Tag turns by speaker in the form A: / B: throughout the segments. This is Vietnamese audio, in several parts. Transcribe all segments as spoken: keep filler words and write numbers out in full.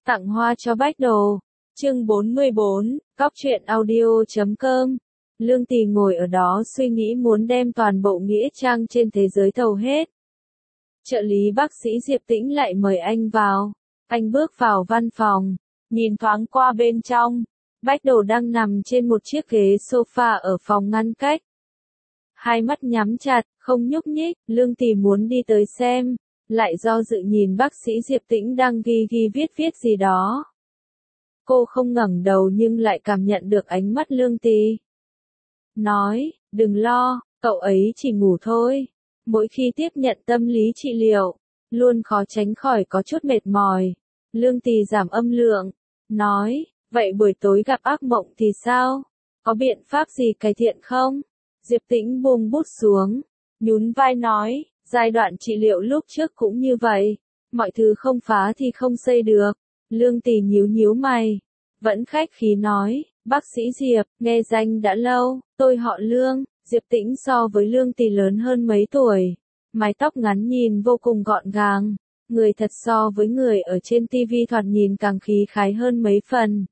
A: Tặng hoa cho Bách Đồ. Chương bốn mươi bốn, cóc truyện audio chấm com. Lương Tì ngồi ở đó suy nghĩ muốn đem toàn bộ nghĩa trang trên thế giới thầu hết. Trợ lý bác sĩ Diệp Tĩnh lại mời anh vào. Anh bước vào văn phòng, nhìn thoáng qua bên trong. Bách Đồ đang nằm trên một chiếc ghế sofa ở phòng ngăn cách. Hai mắt nhắm chặt, không nhúc nhích, Lương Tì muốn đi tới xem, lại do dự nhìn bác sĩ Diệp Tĩnh đang ghi ghi viết viết gì đó. Cô không ngẩng đầu nhưng lại cảm nhận được ánh mắt Lương Tì. Nói, đừng lo, cậu ấy chỉ ngủ thôi. Mỗi khi tiếp nhận tâm lý trị liệu, luôn khó tránh khỏi có chút mệt mỏi. Lương Tì giảm âm lượng, nói, vậy buổi tối gặp ác mộng thì sao? Có biện pháp gì cải thiện không? Diệp Tĩnh buông bút xuống, nhún vai nói, giai đoạn trị liệu lúc trước cũng như vậy, mọi thứ không phá thì không xây được. Lương Tì nhíu nhíu mày, vẫn khách khí nói, bác sĩ Diệp, nghe danh đã lâu, tôi họ Lương. Diệp Tĩnh so với Lương Tì lớn hơn mấy tuổi, mái tóc ngắn nhìn vô cùng gọn gàng, người thật so với người ở trên tivi thoạt nhìn càng khí khái hơn mấy phần.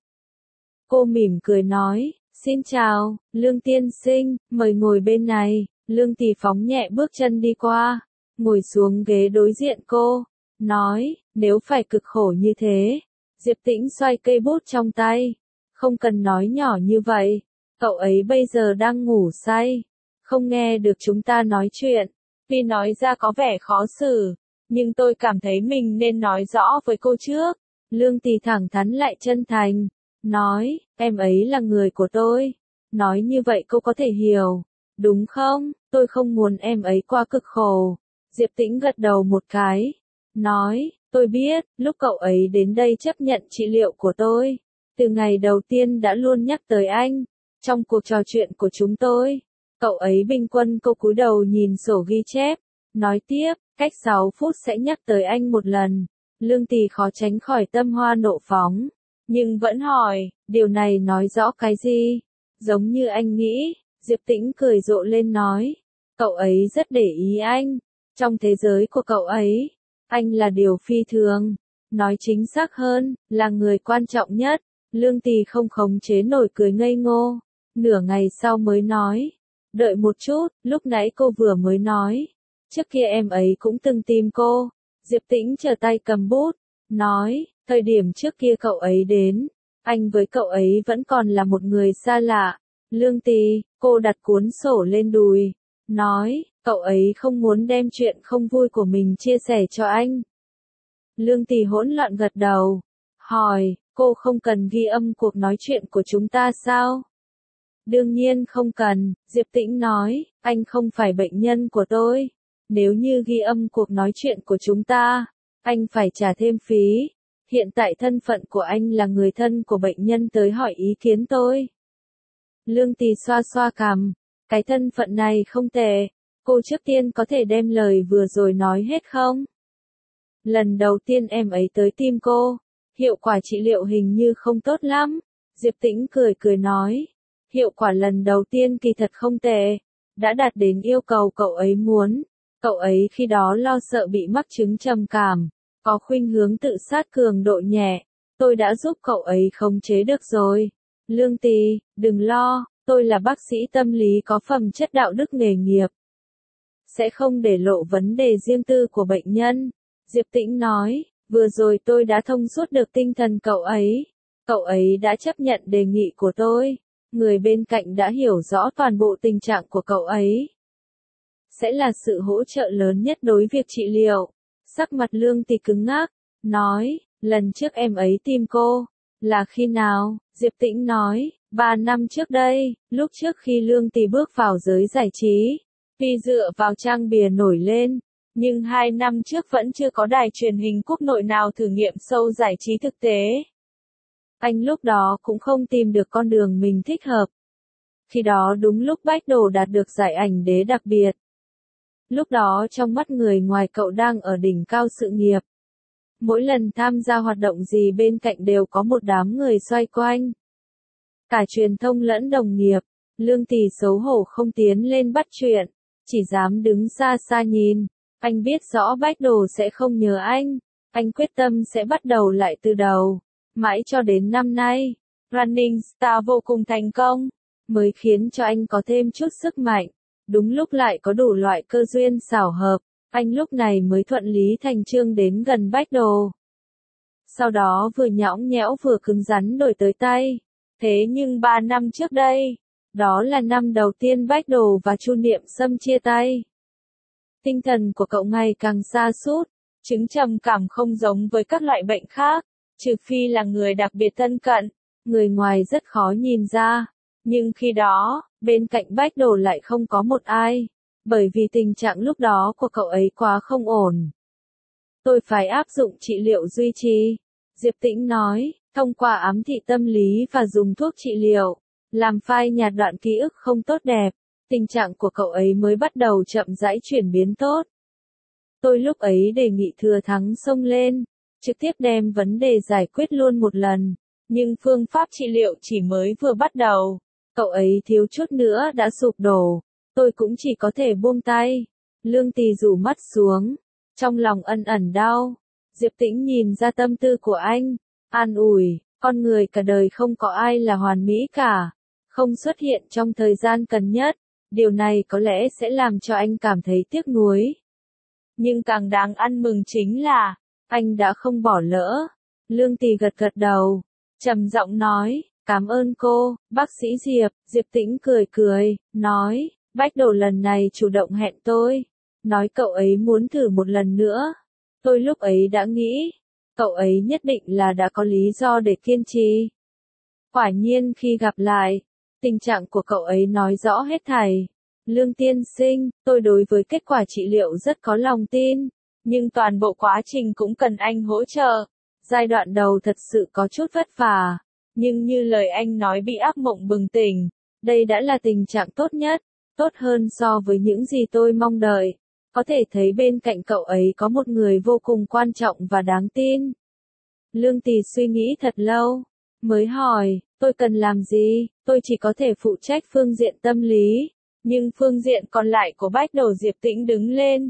A: Cô mỉm cười nói, xin chào, Lương tiên sinh, mời ngồi bên này. Lương Tì phóng nhẹ bước chân đi qua, ngồi xuống ghế đối diện cô, nói, nếu phải cực khổ như thế. Diệp Tĩnh xoay cây bút trong tay, không cần nói nhỏ như vậy, cậu ấy bây giờ đang ngủ say, không nghe được chúng ta nói chuyện. Tuy nói ra có vẻ khó xử, nhưng tôi cảm thấy mình nên nói rõ với cô trước. Lương Tì thẳng thắn lại chân thành, nói, em ấy là người của tôi. Nói như vậy cô có thể hiểu, đúng không? Tôi không muốn em ấy qua cực khổ. Diệp Tĩnh gật đầu một cái, nói, tôi biết, lúc cậu ấy đến đây chấp nhận trị liệu của tôi, từ ngày đầu tiên đã luôn nhắc tới anh. Trong cuộc trò chuyện của chúng tôi, cậu ấy bình quân cô cúi đầu nhìn sổ ghi chép, nói tiếp, cách sáu phút sẽ nhắc tới anh một lần. Lương Tì khó tránh khỏi tâm hoa nộ phóng, nhưng vẫn hỏi, điều này nói rõ cái gì? Giống như anh nghĩ. Diệp Tĩnh cười rộ lên nói, cậu ấy rất để ý anh. Trong thế giới của cậu ấy, anh là điều phi thường. Nói chính xác hơn, là người quan trọng nhất. Lương Tì không khống chế nổi cười ngây ngô. Nửa ngày sau mới nói, đợi một chút, lúc nãy cô vừa mới nói, trước kia em ấy cũng từng tìm cô. Diệp Tĩnh trở tay cầm bút, nói, thời điểm trước kia cậu ấy đến, anh với cậu ấy vẫn còn là một người xa lạ. Lương Tì, cô đặt cuốn sổ lên đùi, nói, cậu ấy không muốn đem chuyện không vui của mình chia sẻ cho anh. Lương Tì hỗn loạn gật đầu, hỏi, cô không cần ghi âm cuộc nói chuyện của chúng ta sao? Đương nhiên không cần. Diệp Tĩnh nói, anh không phải bệnh nhân của tôi. Nếu như ghi âm cuộc nói chuyện của chúng ta, anh phải trả thêm phí. Hiện tại thân phận của anh là người thân của bệnh nhân tới hỏi ý kiến tôi. Lương Tì xoa xoa cằm, cái thân phận này không tệ. Cô trước tiên có thể đem lời vừa rồi nói hết không? Lần đầu tiên em ấy tới tìm cô, hiệu quả trị liệu hình như không tốt lắm. Diệp Tĩnh cười cười nói, hiệu quả lần đầu tiên kỳ thật không tệ, đã đạt đến yêu cầu cậu ấy muốn. Cậu ấy khi đó lo sợ bị mắc chứng trầm cảm, có khuynh hướng tự sát cường độ nhẹ. Tôi đã giúp cậu ấy khống chế được rồi. Lương Tì, đừng lo, tôi là bác sĩ tâm lý có phẩm chất đạo đức nghề nghiệp, sẽ không để lộ vấn đề riêng tư của bệnh nhân. Diệp Tĩnh nói, vừa rồi tôi đã thông suốt được tinh thần cậu ấy. Cậu ấy đã chấp nhận đề nghị của tôi. Người bên cạnh đã hiểu rõ toàn bộ tình trạng của cậu ấy, sẽ là sự hỗ trợ lớn nhất đối việc trị liệu. Sắc mặt Lương Tì cứng ngắc, nói, lần trước em ấy tìm cô, là khi nào? Diệp Tĩnh nói, ba năm trước đây, lúc trước khi Lương Tì bước vào giới giải trí, tuy dựa vào trang bìa nổi lên, nhưng hai năm trước vẫn chưa có đài truyền hình quốc nội nào thử nghiệm show giải trí thực tế. Anh lúc đó cũng không tìm được con đường mình thích hợp. Khi đó đúng lúc Bách Đồ đạt được giải ảnh đế đặc biệt. Lúc đó trong mắt người ngoài cậu đang ở đỉnh cao sự nghiệp. Mỗi lần tham gia hoạt động gì bên cạnh đều có một đám người xoay quanh. Cả truyền thông lẫn đồng nghiệp. Lương Tì xấu hổ không tiến lên bắt chuyện, chỉ dám đứng xa xa nhìn. Anh biết rõ Bách Đồ sẽ không nhớ anh. Anh quyết tâm sẽ bắt đầu lại từ đầu. Mãi cho đến năm nay, Running Star vô cùng thành công, mới khiến cho anh có thêm chút sức mạnh. Đúng lúc lại có đủ loại cơ duyên xảo hợp, anh lúc này mới thuận lý thành chương đến gần Bách Đồ. Sau đó vừa nhõng nhẽo vừa cứng rắn đổi tới tay. Thế nhưng ba năm trước đây, đó là năm đầu tiên Bách Đồ và Chu Niệm Sâm chia tay. Tinh thần của cậu ngày càng sa sút, chứng trầm cảm không giống với các loại bệnh khác, trừ phi là người đặc biệt thân cận, người ngoài rất khó nhìn ra. Nhưng khi đó, bên cạnh Bách Đồ lại không có một ai, bởi vì tình trạng lúc đó của cậu ấy quá không ổn. Tôi phải áp dụng trị liệu duy trì, Diệp Tĩnh nói, thông qua ám thị tâm lý và dùng thuốc trị liệu, làm phai nhạt đoạn ký ức không tốt đẹp, tình trạng của cậu ấy mới bắt đầu chậm rãi chuyển biến tốt. Tôi lúc ấy đề nghị thừa thắng xông lên, trực tiếp đem vấn đề giải quyết luôn một lần, nhưng phương pháp trị liệu chỉ mới vừa bắt đầu, cậu ấy thiếu chút nữa đã sụp đổ, tôi cũng chỉ có thể buông tay. Lương Tì rủ mắt xuống, trong lòng ẩn ẩn đau. Diệp Tĩnh nhìn ra tâm tư của anh, an ủi, con người cả đời không có ai là hoàn mỹ cả, không xuất hiện trong thời gian cần nhất, điều này có lẽ sẽ làm cho anh cảm thấy tiếc nuối. Nhưng càng đáng ăn mừng chính là, anh đã không bỏ lỡ. Lương Tì gật gật đầu, trầm giọng nói, cảm ơn cô, bác sĩ Diệp. Diệp Tĩnh cười cười, nói, Bách Đồ lần này chủ động hẹn tôi, nói cậu ấy muốn thử một lần nữa. Tôi lúc ấy đã nghĩ, cậu ấy nhất định là đã có lý do để kiên trì. Quả nhiên khi gặp lại, tình trạng của cậu ấy nói rõ hết thảy. Lương tiên sinh, tôi đối với kết quả trị liệu rất có lòng tin, nhưng toàn bộ quá trình cũng cần anh hỗ trợ. Giai đoạn đầu thật sự có chút vất vả, nhưng như lời anh nói bị ác mộng bừng tỉnh, đây đã là tình trạng tốt nhất, tốt hơn so với những gì tôi mong đợi. Có thể thấy bên cạnh cậu ấy có một người vô cùng quan trọng và đáng tin. Lương Tì suy nghĩ thật lâu, mới hỏi, tôi cần làm gì? Tôi chỉ có thể phụ trách phương diện tâm lý, nhưng phương diện còn lại của Bách Đồ. Diệp Tĩnh đứng lên,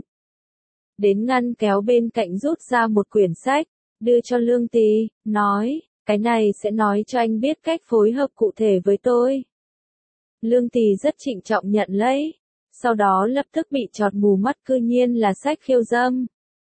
A: đến ngăn kéo bên cạnh rút ra một quyển sách, đưa cho Lương Tì, nói, cái này sẽ nói cho anh biết cách phối hợp cụ thể với tôi. Lương Tì rất trịnh trọng nhận lấy, sau đó lập tức bị chọt mù mắt, cư nhiên là sách khiêu dâm.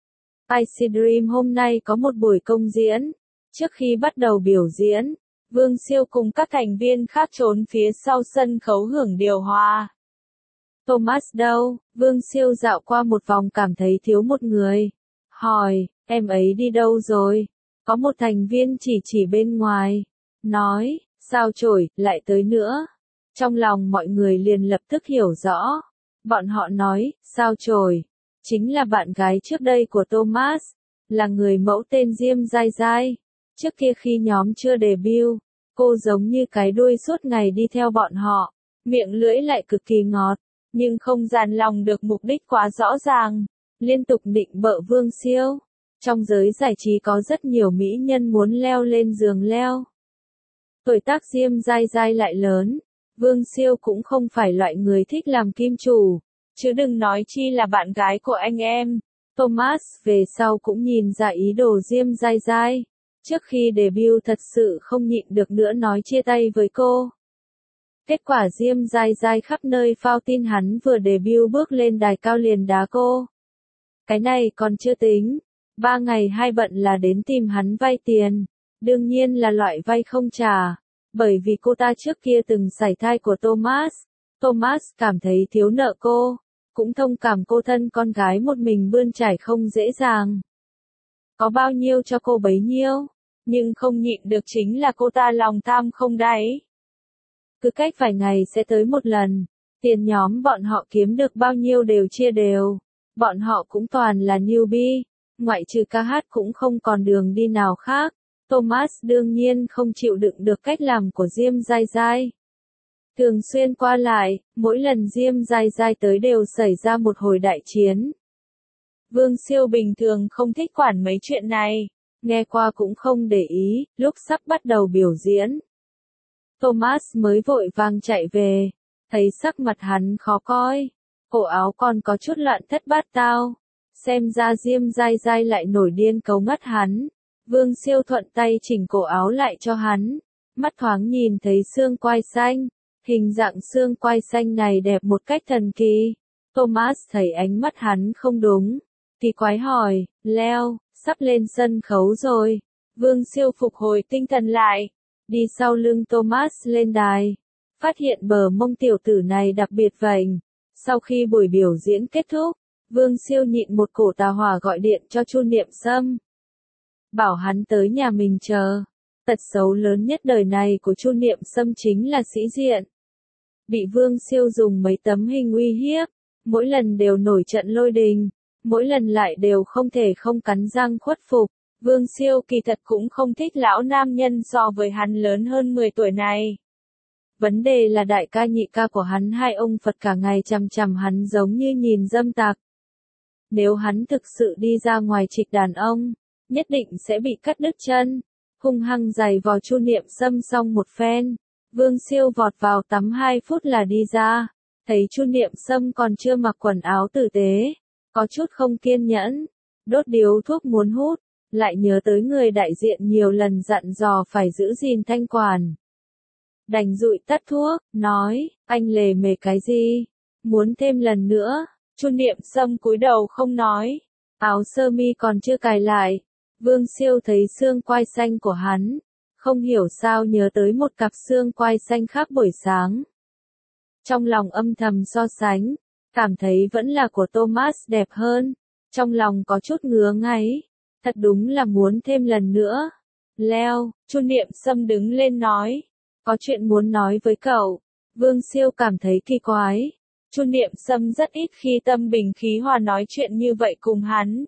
A: Ice Dream hôm nay có một buổi công diễn. Trước khi bắt đầu biểu diễn, Vương Siêu cùng các thành viên khác trốn phía sau sân khấu hưởng điều hòa. Thomas đâu? Vương Siêu dạo qua một vòng cảm thấy thiếu một người. Hỏi, em ấy đi đâu rồi? Có một thành viên chỉ chỉ bên ngoài. Nói, sao chổi, lại tới nữa. Trong lòng mọi người liền lập tức hiểu rõ. Bọn họ nói, sao chổi, chính là bạn gái trước đây của Thomas, là người mẫu tên Diêm Giai Giai. Trước kia khi nhóm chưa debut, cô giống như cái đuôi suốt ngày đi theo bọn họ, miệng lưỡi lại cực kỳ ngọt, nhưng không dàn lòng được mục đích quá rõ ràng, liên tục định bợ Vương Siêu. Trong giới giải trí có rất nhiều mỹ nhân muốn leo lên giường leo. Tuổi tác Diêm Giai Giai lại lớn, Vương Siêu cũng không phải loại người thích làm kim chủ, chứ đừng nói chi là bạn gái của anh em. Thomas về sau cũng nhìn ra ý đồ Diêm Giai Giai, trước khi debut thật sự không nhịn được nữa nói chia tay với cô. Kết quả Diêm Giai Giai khắp nơi phao tin hắn vừa debut bước lên đài cao liền đá cô. Cái này còn chưa tính, ba ngày hai bận là đến tìm hắn vay tiền, đương nhiên là loại vay không trả, bởi vì cô ta trước kia từng sảy thai của Thomas. Thomas cảm thấy thiếu nợ cô, cũng thông cảm cô thân con gái một mình bươn trải không dễ dàng. Có bao nhiêu cho cô bấy nhiêu, nhưng không nhịn được chính là cô ta lòng tham không đáy. Cứ cách vài ngày sẽ tới một lần, tiền nhóm bọn họ kiếm được bao nhiêu đều chia đều. Bọn họ cũng toàn là newbie, ngoại trừ ca hát cũng không còn đường đi nào khác. Thomas đương nhiên không chịu đựng được cách làm của Diêm Giai Giai. Thường xuyên qua lại, mỗi lần Diêm Giai Giai tới đều xảy ra một hồi đại chiến. Vương Siêu bình thường không thích quản mấy chuyện này, nghe qua cũng không để ý. Lúc sắp bắt đầu biểu diễn, Thomas mới vội vàng chạy về, thấy sắc mặt hắn khó coi, cổ áo còn có chút loạn thất bát tao. Xem ra Diêm Dai Dai lại nổi điên cấu ngất hắn. Vương Siêu thuận tay chỉnh cổ áo lại cho hắn. Mắt thoáng nhìn thấy xương quai xanh. Hình dạng xương quai xanh này đẹp một cách thần kỳ. Thomas thấy ánh mắt hắn không đúng. Kỳ quái hỏi, Leo, sắp lên sân khấu rồi. Vương Siêu phục hồi tinh thần lại. Đi sau lưng Thomas lên đài. Phát hiện bờ mông tiểu tử này đặc biệt vành. Sau khi buổi biểu diễn kết thúc, Vương Siêu nhịn một cổ tà hỏa gọi điện cho Chu Niệm Sâm. Bảo hắn tới nhà mình chờ. Tật xấu lớn nhất đời này của Chu Niệm Sâm chính là sĩ diện. Bị Vương Siêu dùng mấy tấm hình uy hiếp, mỗi lần đều nổi trận lôi đình, mỗi lần lại đều không thể không cắn răng khuất phục. Vương Siêu kỳ thật cũng không thích lão nam nhân so với hắn lớn hơn mười tuổi này. Vấn đề là đại ca nhị ca của hắn hai ông Phật cả ngày chằm chằm hắn giống như nhìn dâm tặc. Nếu hắn thực sự đi ra ngoài trịch đàn ông, nhất định sẽ bị cắt đứt chân. Hung hăng giày vò Chu Niệm Sâm xong một phen, Vương Siêu vọt vào tắm hai phút là đi ra. Thấy Chu Niệm Sâm còn chưa mặc quần áo tử tế, có chút không kiên nhẫn, đốt điếu thuốc muốn hút, lại nhớ tới người đại diện nhiều lần dặn dò phải giữ gìn thanh quản. Đành dụi tắt thuốc, nói, anh lề mề cái gì? Muốn thêm lần nữa? Chu Niệm Sâm cúi đầu không nói, áo sơ mi còn chưa cài lại. Vương Siêu thấy xương quai xanh của hắn, không hiểu sao nhớ tới một cặp xương quai xanh khác buổi sáng. Trong lòng âm thầm so sánh, cảm thấy vẫn là của Thomas đẹp hơn, trong lòng có chút ngứa ngáy, thật đúng là muốn thêm lần nữa. Leo, Chu Niệm Sâm đứng lên nói, có chuyện muốn nói với cậu. Vương Siêu cảm thấy kỳ quái, Chu Niệm Sâm rất ít khi tâm bình khí hòa nói chuyện như vậy cùng hắn.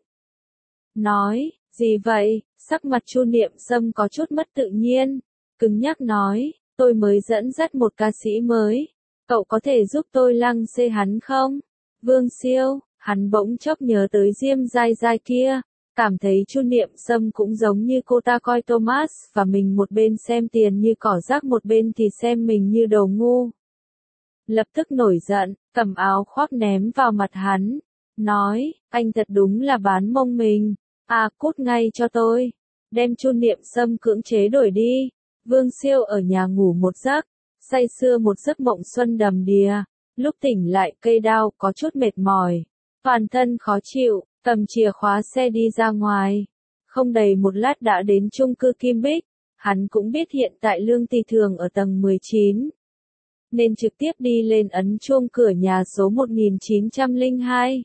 A: Nói, gì vậy? Sắc mặt Chu Niệm Sâm có chút mất tự nhiên, cứng nhắc nói, tôi mới dẫn dắt một ca sĩ mới, cậu có thể giúp tôi lăng xê hắn không? Vương Siêu, hắn bỗng chốc nhớ tới Diêm Dai Dai kia, cảm thấy Chu Niệm Sâm cũng giống như cô ta coi Thomas và mình một bên xem tiền như cỏ rác một bên thì xem mình như đồ ngu. Lập tức nổi giận, cầm áo khoác ném vào mặt hắn, nói, anh thật đúng là bán mông mình. À, cút ngay cho tôi. Đem Chu Niệm Sâm cưỡng chế đổi đi. Vương Siêu ở nhà ngủ một giấc, say sưa một giấc mộng xuân đầm đìa. Lúc tỉnh lại cây đao có chút mệt mỏi, toàn thân khó chịu, cầm chìa khóa xe đi ra ngoài. Không đầy một lát đã đến chung cư Kim Bích. Hắn cũng biết hiện tại Lương Tì Thường ở tầng mười chín, nên trực tiếp đi lên ấn chuông cửa nhà số một nghìn chín trăm lẻ hai.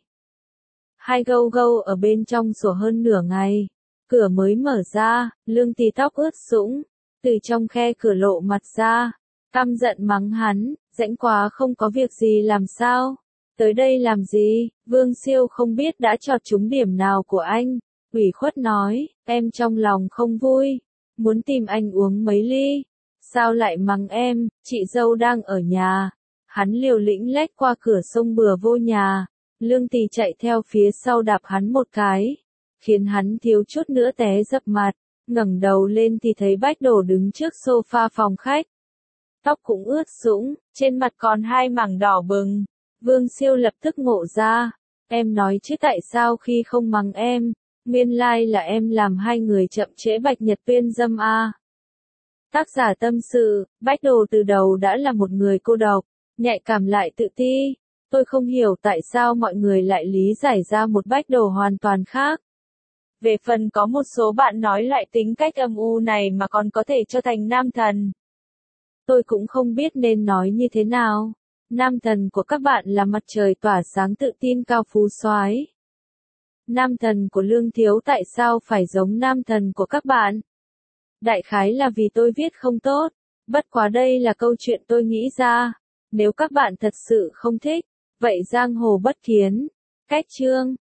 A: Hai gâu gâu ở bên trong sủa hơn nửa ngày. Cửa mới mở ra, Lương Tì tóc ướt sũng, từ trong khe cửa lộ mặt ra, căm giận mắng hắn, rãnh quá không có việc gì làm sao? Tới đây làm gì? Vương Siêu không biết đã chọt trúng điểm nào của anh, ủy khuất nói, em trong lòng không vui, muốn tìm anh uống mấy ly. Sao lại mắng em, chị dâu đang ở nhà. Hắn liều lĩnh lách qua cửa sông bừa vô nhà. Lương Tì chạy theo phía sau đạp hắn một cái, khiến hắn thiếu chút nữa té dập mặt, ngẩng đầu lên thì thấy Bách Đồ đứng trước sofa phòng khách. Tóc cũng ướt sũng, trên mặt còn hai mảng đỏ bừng. Vương Siêu lập tức ngộ ra, em nói chứ tại sao khi không mắng em, nguyên lai là em làm hai người chậm trễ Bạch Nhật Tuyên dâm a. Tác giả tâm sự, Bách Đồ từ đầu đã là một người cô độc, nhạy cảm lại tự ti. Tôi không hiểu tại sao mọi người lại lý giải ra một Bách Đồ hoàn toàn khác. Về phần có một số bạn nói lại tính cách âm u này mà còn có thể cho thành nam thần. Tôi cũng không biết nên nói như thế nào. Nam thần của các bạn là mặt trời tỏa sáng tự tin cao phú soái. Nam thần của Lương Thiếu tại sao phải giống nam thần của các bạn? Đại khái là vì tôi viết không tốt. Bất quá đây là câu chuyện tôi nghĩ ra. Nếu các bạn thật sự không thích, vậy giang hồ bất kiến. Cách chương